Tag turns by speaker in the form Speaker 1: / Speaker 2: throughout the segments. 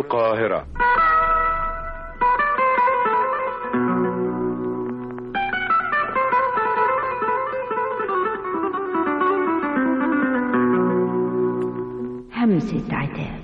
Speaker 1: القاهرة.
Speaker 2: همسة عتاب.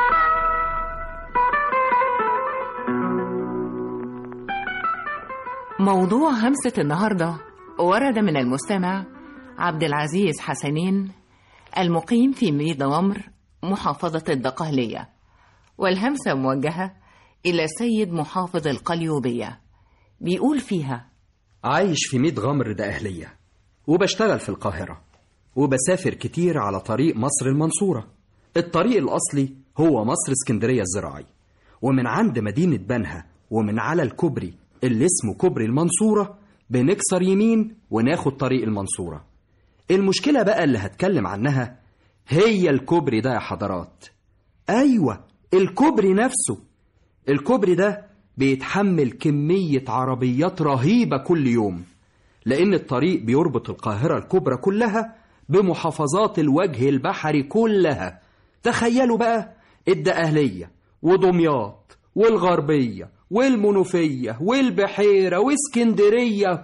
Speaker 3: موضوع همسة النهاردة ورد من المستمع عبد العزيز حسنين المقيم في ميت غمر محافظة الدقهلية، والهمسة موجهة إلى السيد محافظ القليوبية. بيقول فيها:
Speaker 4: عايش في ميت غمر دقهلية، وبشتغل في القاهرة، وبسافر كتير على طريق مصر المنصورة. الطريق الأصلي هو مصر اسكندرية الزراعي، ومن عند مدينة بنها ومن على الكوبري اللي اسمه كوبري المنصورة بنكسر يمين وناخد طريق المنصورة. المشكلة بقى اللي هتكلم عنها هي الكوبري ده يا حضرات. أيوة، الكوبري نفسه. الكوبري ده بيتحمل كمية عربيات رهيبة كل يوم، لأن الطريق بيربط القاهرة الكبرى كلها بمحافظات الوجه البحري كلها. تخيلوا بقى الدقهلية ودمياط والغربية والمنوفية والبحيرة واسكندرية،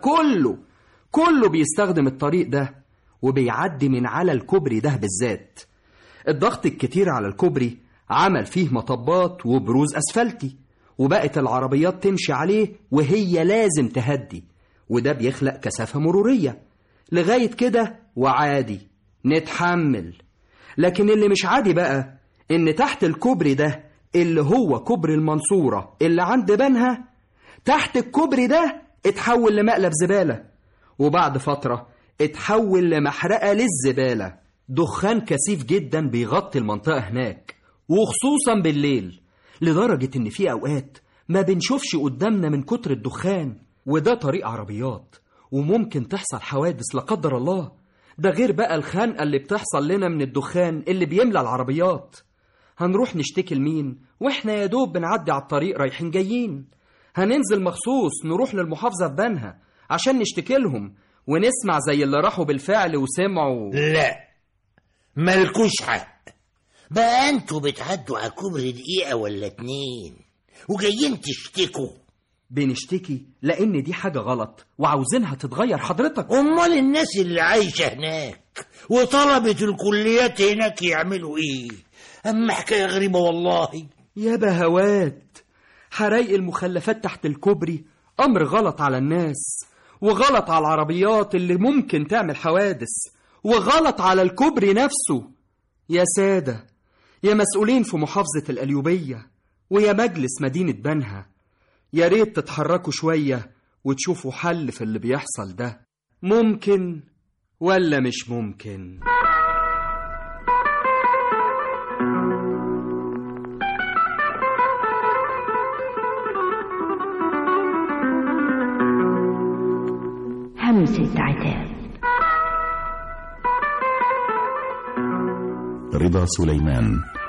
Speaker 4: كله بيستخدم الطريق ده، وبيعدي من على الكوبري ده بالذات. الضغط الكتير على الكوبري عمل فيه مطبات وبروز أسفلتي، وبقت العربيات تمشي عليه وهي لازم تهدي، وده بيخلق كثافة مرورية. لغاية كده وعادي نتحمل. لكن اللي مش عادي بقى إن تحت الكوبري ده اللي هو كوبري المنصورة اللي عند بنها، تحت الكوبري ده اتحول لمقلب زبالة، وبعد فترة اتحول لمحرقة للزبالة. دخان كثيف جدا بيغطي المنطقة هناك، وخصوصا بالليل، لدرجة ان في اوقات ما بنشوفش قدامنا من كتر الدخان. وده طريق عربيات، وممكن تحصل حوادث لا قدر الله. ده غير بقى الخنقة اللي بتحصل لنا من الدخان اللي بيملى العربيات. هنروح نشتكي لمين واحنا يا دوب بنعدي على الطريق رايحين جايين؟ هننزل مخصوص نروح للمحافظة في بنها عشان نشتكي لهم ونسمع زي اللي راحوا بالفعل وسمعوا؟
Speaker 5: لا، مالكوش حق. بقى انتوا بتعدوا على كوبري دقيقة ولا 2 وجايين تشتكوا؟
Speaker 4: بنشتكي لأن دي حاجة غلط وعاوزينها تتغير حضرتك.
Speaker 5: أمال الناس اللي عايشة هناك وطلبة الكليات هناك يعملوا إيه؟ أما حكاية غريبة والله.
Speaker 4: يا بهوات، حرايق المخلفات تحت الكوبري أمر غلط على الناس، وغلط على العربيات اللي ممكن تعمل حوادث، وغلط على الكوبري نفسه. يا سادة، يا مسؤولين في محافظة القليوبية، ويا مجلس مدينة بنها، يا ريت تتحركوا شوية وتشوفوا حل في اللي بيحصل ده. ممكن ولا مش ممكن؟
Speaker 2: همسة عتاب.
Speaker 6: رضا سليمان.